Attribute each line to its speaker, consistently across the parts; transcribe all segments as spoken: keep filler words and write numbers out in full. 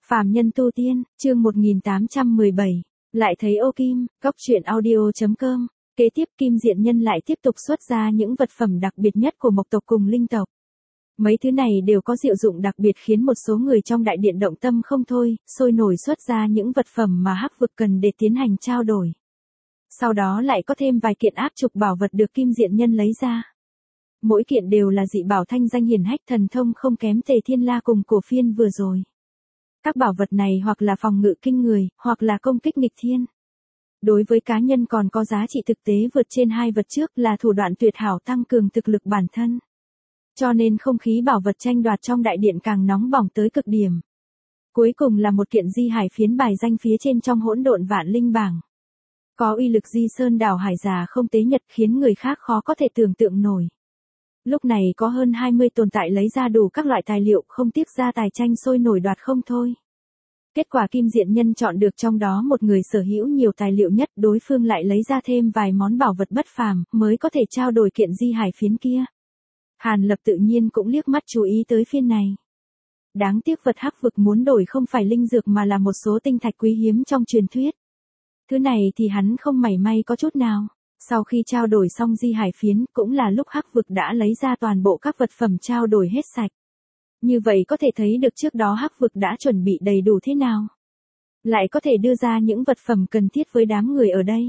Speaker 1: Phàm nhân tu tiên, chương một nghìn tám trăm mười bảy. Lại thấy ô kim, góc truyện audio chấm com. Kế tiếp Kim Diện Nhân lại tiếp tục xuất ra những vật phẩm đặc biệt nhất của mộc tộc cùng linh tộc. Mấy thứ này đều có diệu dụng đặc biệt khiến một số người trong đại điện động tâm không thôi, sôi nổi xuất ra những vật phẩm mà hắc vực cần để tiến hành trao đổi. Sau đó lại có thêm vài kiện áp trục bảo vật được Kim Diện Nhân lấy ra. Mỗi kiện đều là dị bảo thanh danh hiển hách thần thông không kém Tề Thiên La cùng Cổ Phiên vừa rồi. Các bảo vật này hoặc là phòng ngự kinh người, hoặc là công kích nghịch thiên. Đối với cá nhân còn có giá trị thực tế vượt trên hai vật trước là thủ đoạn tuyệt hảo tăng cường thực lực bản thân. Cho nên không khí bảo vật tranh đoạt trong đại điện càng nóng bỏng tới cực điểm. Cuối cùng là một kiện di hải phiến bài danh phía trên trong hỗn độn vạn linh bảng. Có uy lực di sơn đảo hải già không tế nhật khiến người khác khó có thể tưởng tượng nổi. Lúc này có hơn hai mươi tồn tại lấy ra đủ các loại tài liệu không tiếc ra tài tranh sôi nổi đoạt không thôi. Kết quả Kim Diện Nhân chọn được trong đó một người sở hữu nhiều tài liệu nhất, đối phương lại lấy ra thêm vài món bảo vật bất phàm mới có thể trao đổi kiện di hải phiến kia. Hàn Lập tự nhiên cũng liếc mắt chú ý tới phiên này. Đáng tiếc vật hắc vực muốn đổi không phải linh dược mà là một số tinh thạch quý hiếm trong truyền thuyết. Thứ này thì hắn không mảy may có chút nào. Sau khi trao đổi xong di hải phiến cũng là lúc hắc vực đã lấy ra toàn bộ các vật phẩm trao đổi hết sạch. Như vậy có thể thấy được trước đó hắc vực đã chuẩn bị đầy đủ thế nào. Lại có thể đưa ra những vật phẩm cần thiết với đám người ở đây.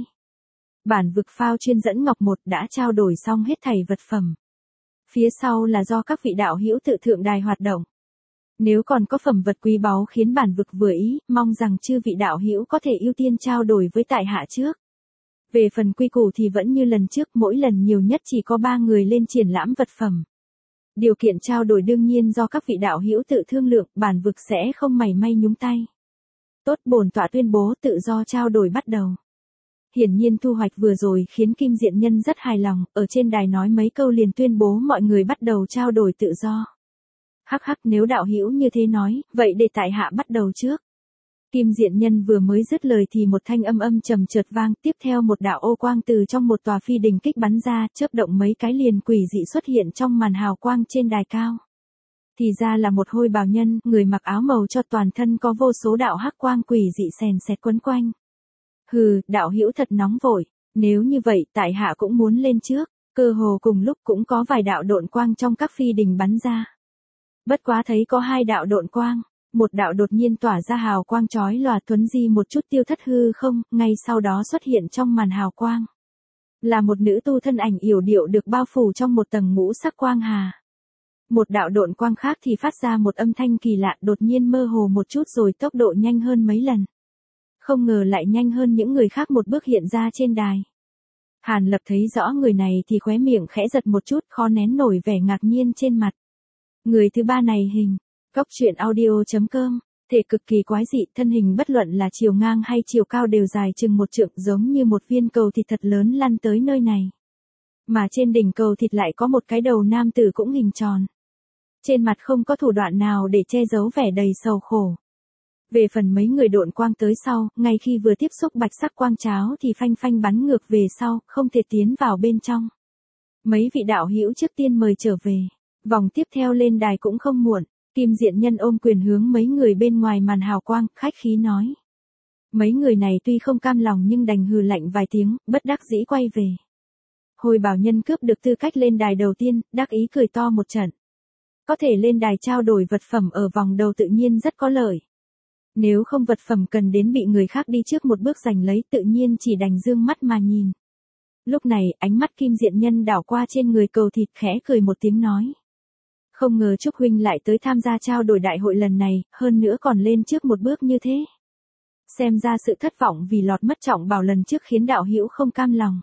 Speaker 1: Bản vực phao chuyên dẫn ngọc một đã trao đổi xong hết thảy vật phẩm. Phía sau là do các vị đạo hữu tự thượng đài hoạt động. Nếu còn có phẩm vật quý báu khiến bản vực vừa ý, mong rằng chư vị đạo hữu có thể ưu tiên trao đổi với tại hạ trước. Về phần quy củ thì vẫn như lần trước, mỗi lần nhiều nhất chỉ có ba người lên triển lãm vật phẩm. Điều kiện trao đổi đương nhiên do các vị đạo hữu tự thương lượng, bản vực sẽ không mảy may nhúng tay. Tốt, bổn tọa tuyên bố tự do trao đổi bắt đầu. Hiển nhiên thu hoạch vừa rồi khiến Kim Diện Nhân rất hài lòng, ở trên đài nói mấy câu liền tuyên bố mọi người bắt đầu trao đổi tự do. Hắc hắc, nếu đạo hữu như thế nói, vậy để tại hạ bắt đầu trước. Kim Diện Nhân vừa mới dứt lời thì một thanh âm âm trầm chợt vang, tiếp theo một đạo ô quang từ trong một tòa phi đình kích bắn ra, chớp động mấy cái liền quỷ dị xuất hiện trong màn hào quang trên đài cao. Thì ra là một hôi bào nhân, người mặc áo màu cho toàn thân có vô số đạo hắc quang quỷ dị sèn sẹt quấn quanh. Hừ, đạo hữu thật nóng vội, nếu như vậy tại hạ cũng muốn lên trước, cơ hồ cùng lúc cũng có vài đạo độn quang trong các phi đình bắn ra. Bất quá thấy có hai đạo độn quang. Một đạo đột nhiên tỏa ra hào quang chói lòa thuấn di một chút tiêu thất hư không, ngay sau đó xuất hiện trong màn hào quang. Là một nữ tu thân ảnh yểu điệu được bao phủ trong một tầng ngũ sắc quang hà. Một đạo độn quang khác thì phát ra một âm thanh kỳ lạ, đột nhiên mơ hồ một chút rồi tốc độ nhanh hơn mấy lần. Không ngờ lại nhanh hơn những người khác một bước hiện ra trên đài. Hàn Lập thấy rõ người này thì khóe miệng khẽ giật một chút, khó nén nổi vẻ ngạc nhiên trên mặt. Người thứ ba này hình Góc truyện audio chấm com, thể cực kỳ quái dị, thân hình bất luận là chiều ngang hay chiều cao đều dài chừng một trượng, giống như một viên cầu thịt thật lớn lăn tới nơi này. Mà trên đỉnh cầu thịt lại có một cái đầu nam tử cũng hình tròn. Trên mặt không có thủ đoạn nào để che giấu vẻ đầy sầu khổ. Về phần mấy người độn quang tới sau, ngay khi vừa tiếp xúc bạch sắc quang cháo thì phanh phanh bắn ngược về sau, không thể tiến vào bên trong. Mấy vị đạo hữu trước tiên mời trở về, vòng tiếp theo lên đài cũng không muộn. Kim Diện Nhân ôm quyền hướng mấy người bên ngoài màn hào quang, khách khí nói. Mấy người này tuy không cam lòng nhưng đành hừ lạnh vài tiếng, bất đắc dĩ quay về. Hồi bảo nhân cướp được tư cách lên đài đầu tiên, đắc ý cười to một trận. Có thể lên đài trao đổi vật phẩm ở vòng đầu tự nhiên rất có lợi. Nếu không vật phẩm cần đến bị người khác đi trước một bước giành lấy, tự nhiên chỉ đành dương mắt mà nhìn. Lúc này, ánh mắt Kim Diện Nhân đảo qua trên người cầu thịt, khẽ cười một tiếng nói. Không ngờ Trúc huynh lại tới tham gia trao đổi đại hội lần này, hơn nữa còn lên trước một bước như thế. Xem ra sự thất vọng vì lọt mất trọng bảo lần trước khiến đạo hữu không cam lòng.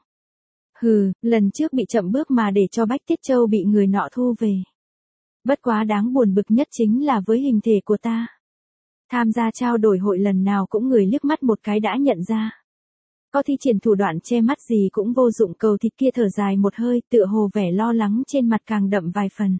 Speaker 1: Hừ, lần trước bị chậm bước mà để cho Bách Tiết Châu bị người nọ thu về. Bất quá đáng buồn bực nhất chính là với hình thể của ta. Tham gia trao đổi hội lần nào cũng người liếc mắt một cái đã nhận ra. Có thi triển thủ đoạn che mắt gì cũng vô dụng, cầu thịt kia thở dài một hơi, tựa hồ vẻ lo lắng trên mặt càng đậm vài phần.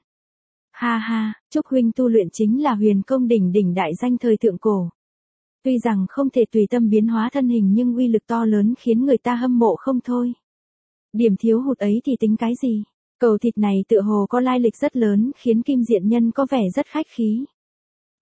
Speaker 1: Ha ha, Trúc huynh tu luyện chính là huyền công đỉnh đỉnh đại danh thời thượng cổ. Tuy rằng không thể tùy tâm biến hóa thân hình nhưng uy lực to lớn khiến người ta hâm mộ không thôi. Điểm thiếu hụt ấy thì tính cái gì? Cầu thịt này tựa hồ có lai lịch rất lớn khiến Kim Diện Nhân có vẻ rất khách khí.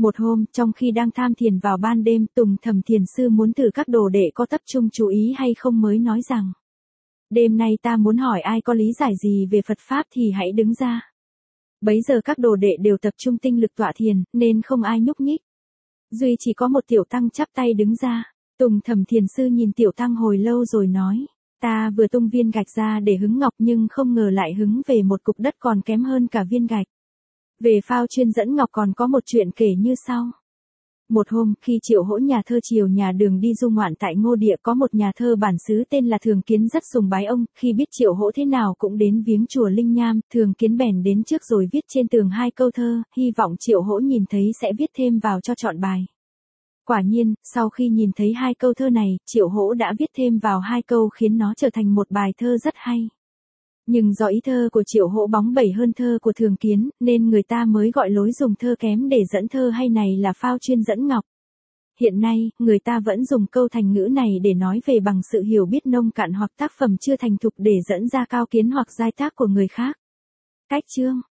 Speaker 1: Một hôm, trong khi đang tham thiền vào ban đêm, Tùng Thẩm Thiền Sư muốn thử các đồ đệ có tập trung chú ý hay không mới nói rằng: đêm nay ta muốn hỏi ai có lý giải gì về Phật Pháp thì hãy đứng ra. Bấy giờ các đồ đệ đều tập trung tinh lực tọa thiền, nên không ai nhúc nhích. Duy chỉ có một tiểu tăng chắp tay đứng ra. Tùng Thẩm Thiền Sư nhìn tiểu tăng hồi lâu rồi nói: ta vừa tung viên gạch ra để hứng ngọc nhưng không ngờ lại hứng về một cục đất còn kém hơn cả viên gạch. Về phao chuyên dẫn ngọc còn có một chuyện kể như sau. Một hôm, khi Triệu Hỗ nhà thơ chiều nhà Đường đi du ngoạn tại Ngô Địa, có một nhà thơ bản xứ tên là Thường Kiến rất sùng bái ông, khi biết Triệu Hỗ thế nào cũng đến viếng chùa Linh Nham, Thường Kiến bèn đến trước rồi viết trên tường hai câu thơ, hy vọng Triệu Hỗ nhìn thấy sẽ viết thêm vào cho trọn bài. Quả nhiên, sau khi nhìn thấy hai câu thơ này, Triệu Hỗ đã viết thêm vào hai câu khiến nó trở thành một bài thơ rất hay. Nhưng do ý thơ của Triệu Hỗ bóng bẩy hơn thơ của Thường Kiến, nên người ta mới gọi lối dùng thơ kém để dẫn thơ hay này là phao chuyên dẫn ngọc. Hiện nay, người ta vẫn dùng câu thành ngữ này để nói về bằng sự hiểu biết nông cạn hoặc tác phẩm chưa thành thục để dẫn ra cao kiến hoặc giai tác của người khác. Cách chương